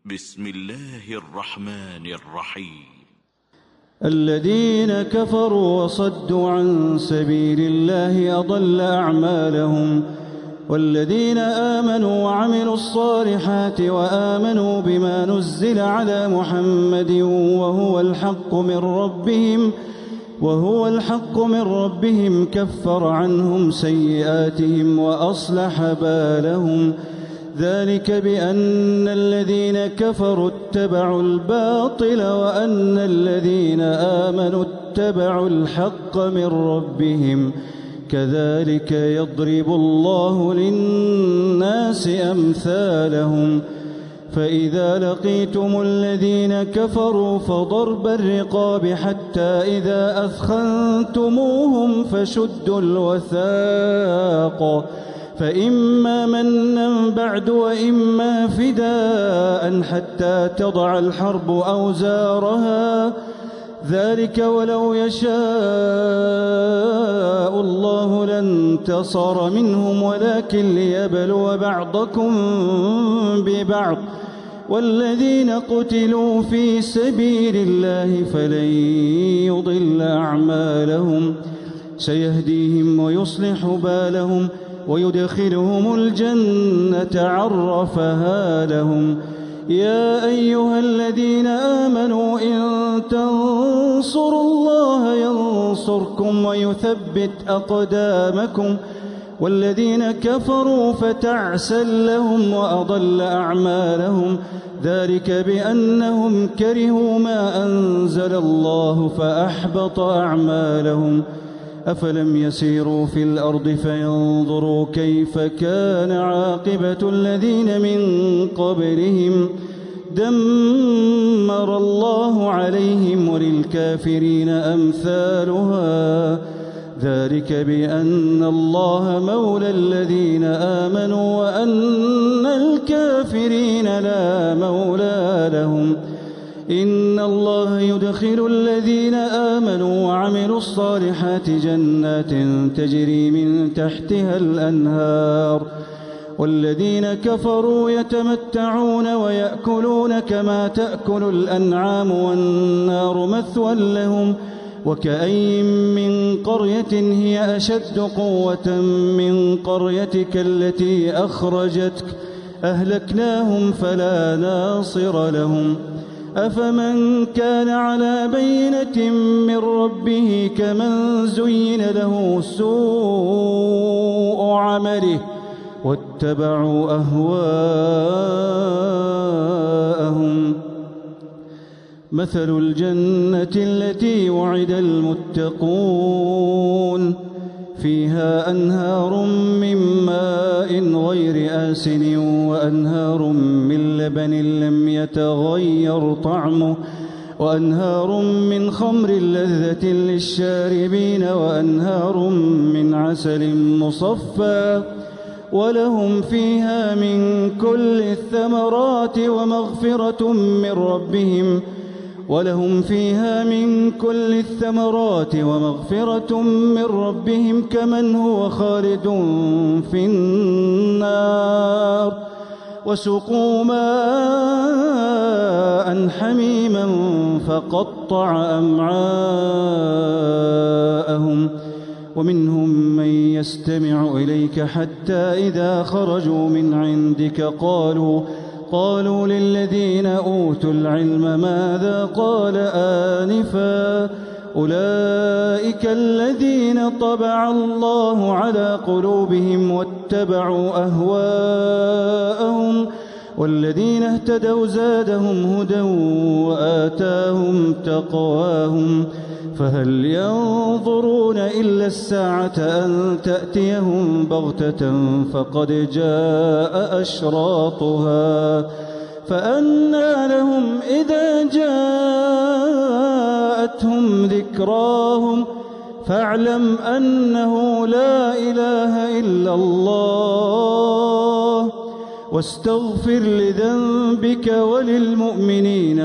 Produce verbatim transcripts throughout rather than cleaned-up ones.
بسم الله الرحمن الرحيم. الذين كفروا وصدوا عن سبيل الله أضل أعمالهم، والذين آمنوا وعملوا الصالحات وآمنوا بما نزل على محمد وهو الحق من ربهم وهو الحق من ربهم كفر عنهم سيئاتهم وأصلح بالهم، ذلك بأن الذين كفروا اتبعوا الباطل وأن الذين آمنوا اتبعوا الحق من ربهم، كذلك يضرب الله للناس أمثالهم. فإذا لقيتم الذين كفروا فضرب الرقاب حتى إذا أثخنتموهم فشدوا الوثاق، فإما منا بعد وإما فداء حتى تضع الحرب أوزارها، ذلك ولو يشاء الله لانتصر منهم ولكن ليبلو بعضكم ببعض، والذين قتلوا في سبيل الله فلن يضل أعمالهم، سيهديهم ويصلح بالهم ويدخلهم الجنة عرفها لهم. يا أيها الذين آمنوا إن تنصروا الله ينصركم ويثبت أقدامكم، والذين كفروا فتعسا لهم وأضل أعمالهم، ذلك بأنهم كرهوا ما أنزل الله فأحبط أعمالهم. أفلم يسيروا في الأرض فينظروا كيف كان عاقبة الذين من قبلهم، دمر الله عليهم وللكافرين أمثالها، ذلك بأن الله مولى الذين آمنوا وأن الكافرين لا مولى لهم. إن الله يدخل الذين آمنوا وعملوا الصالحات جنات تجري من تحتها الأنهار، والذين كفروا يتمتعون ويأكلون كما تأكل الأنعام والنار مثوى لهم. وكأين من قرية هي أشد قوة من قريتك التي أخرجتك أهلكناهم فلا ناصر لهم. أفمن كان على بينة من ربه كمن زين له سوء عمله واتبعوا أهواءهم. مثل الجنة التي وعد المتقون فيها أنهار من ماء غير آسن وأنهار من لبن لم يتغير طعمه وأنهار من خمر لذة للشاربين وأنهار من عسل مصفى ولهم فيها من كل الثمرات ومغفرة من ربهم ولهم فيها من كل الثمرات ومغفرة من ربهم كمن هو خالد في النار وسقوا ماء حميما فقطع أمعاءهم. ومنهم من يستمع إليك حتى إذا خرجوا من عندك قالوا قالوا للذين أوتوا العلم ماذا قال آنفا أولئك الذين طبع الله على قلوبهم واتبعوا أهواءهم والذين اهتدوا زادهم هدى وآتاهم تقواهم فهل ينظرون إلا الساعة أن تأتيهم بغتة فقد جاء أشراطها فأنى لهم إذا جاءتهم ذكراهم فاعلم أنه لا إله إلا الله واستغفر لذنبك وللمؤمنين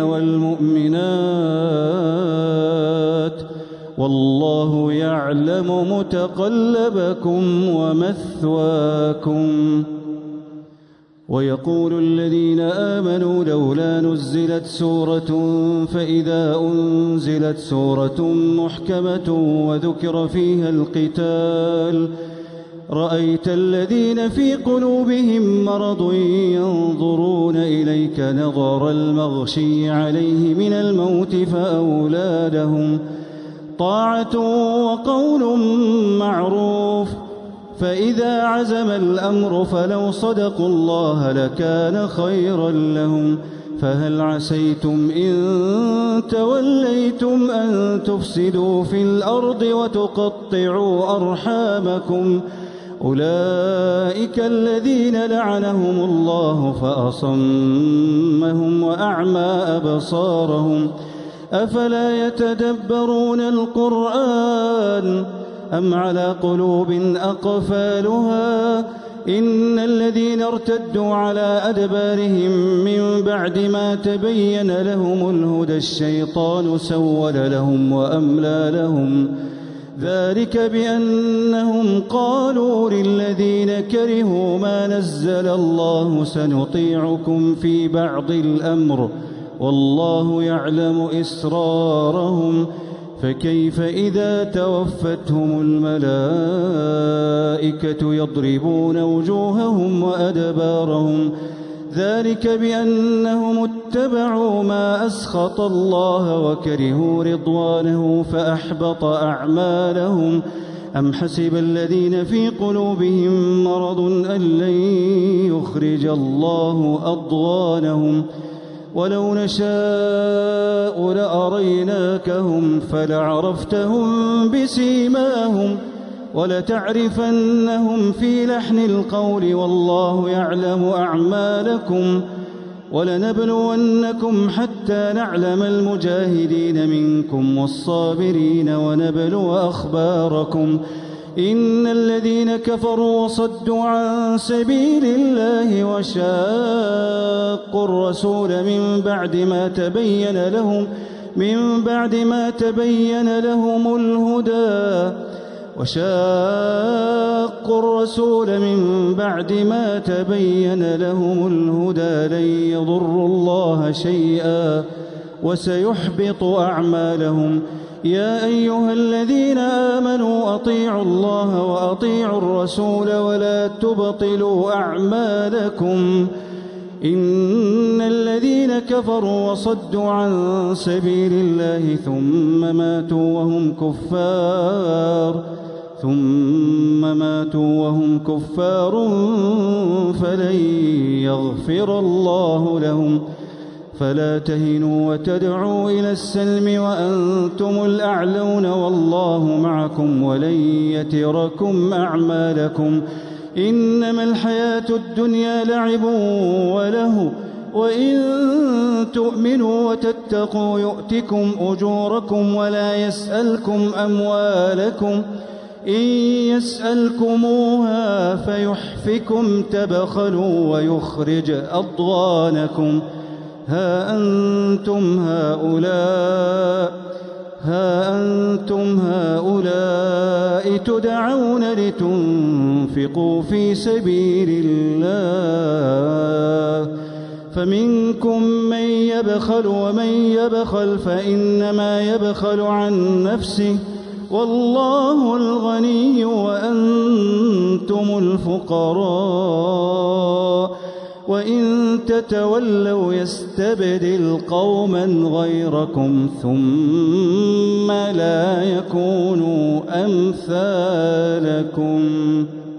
والمؤمنات والله يعلم متقلبكم ومثواكم. ويقول الذين آمنوا لولا نزلت سورة فإذا أنزلت سورة محكمة وذكر فيها القتال رأيت الذين في قلوبهم مرض ينظرون إليك نظر المغشي عليه من الموت فأولى لهم طاعة وقول معروف. فإذا عزم الأمر فلو صدقوا الله لكان خيرا لهم. فهل عسيتم إن توليتم أن تفسدوا في الأرض وتقطعوا أرحامكم أولئك الذين لعنهم الله فأصمهم وأعمى أبصارهم أفلا يتدبرون القرآن أم على قلوب أقفالها إن الذين ارتدوا على أدبارهم من بعد ما تبين لهم الهدى الشيطان سول لهم وأملى لهم ذلك بأنهم قالوا للذين كرهوا ما نزل الله سنطيعكم في بعض الأمر والله يعلم إسرارهم فكيف إذا توفتهم الملائكة يضربون وجوههم وأدبارهم ذلك بأنهم اتبعوا ما أسخط الله وكرهوا رضوانه فأحبط أعمالهم أم حسب الذين في قلوبهم مرض أن لن يخرج الله أضغانهم ولو نشاء لأريناكهم فلعرفتهم بسيماهم ولتعرفنهم في لحن القول والله يعلم أعمالكم ولنبلونكم حتى نعلم المجاهدين منكم والصابرين ونبلو أخباركم إن الذين كفروا وصدوا عن سبيل الله وشاقوا الرسول من بعد ما تبين لهم من بعد ما تبين لهم الهدى وشاقوا الرسول من بعد ما تبين لهم الهدى لن يضروا الله شيئا وسيحبط أعمالهم يا أيها الذين آمنوا أطيعوا الله وأطيعوا الرسول ولا تبطلوا أعمالكم إن الذين كفروا وصدوا عن سبيل الله ثم ماتوا وهم كفار ثم ماتوا وهم كفار فلن يغفر الله لهم فلا تهنوا وتدعوا إلى السلم وأنتم الأعلون والله معكم ولن يتركم أعمالكم إنما الحياة الدنيا لعب وله وإن تؤمنوا وتتقوا يؤتكم أجوركم ولا يسألكم أموالكم إن يسألكموها فيحفكم تبخلوا ويخرج أضغانكم ها أنتم هؤلاء ها أنتم هؤلاء تدعون لتنفقوا في سبيل الله فمنكم من يبخل ومن يبخل فإنما يبخل عن نفسه والله الغني وأنتم الفقراء وإن تتولوا يستبدل قوما غيركم ثم لا يكونوا أمثالكم.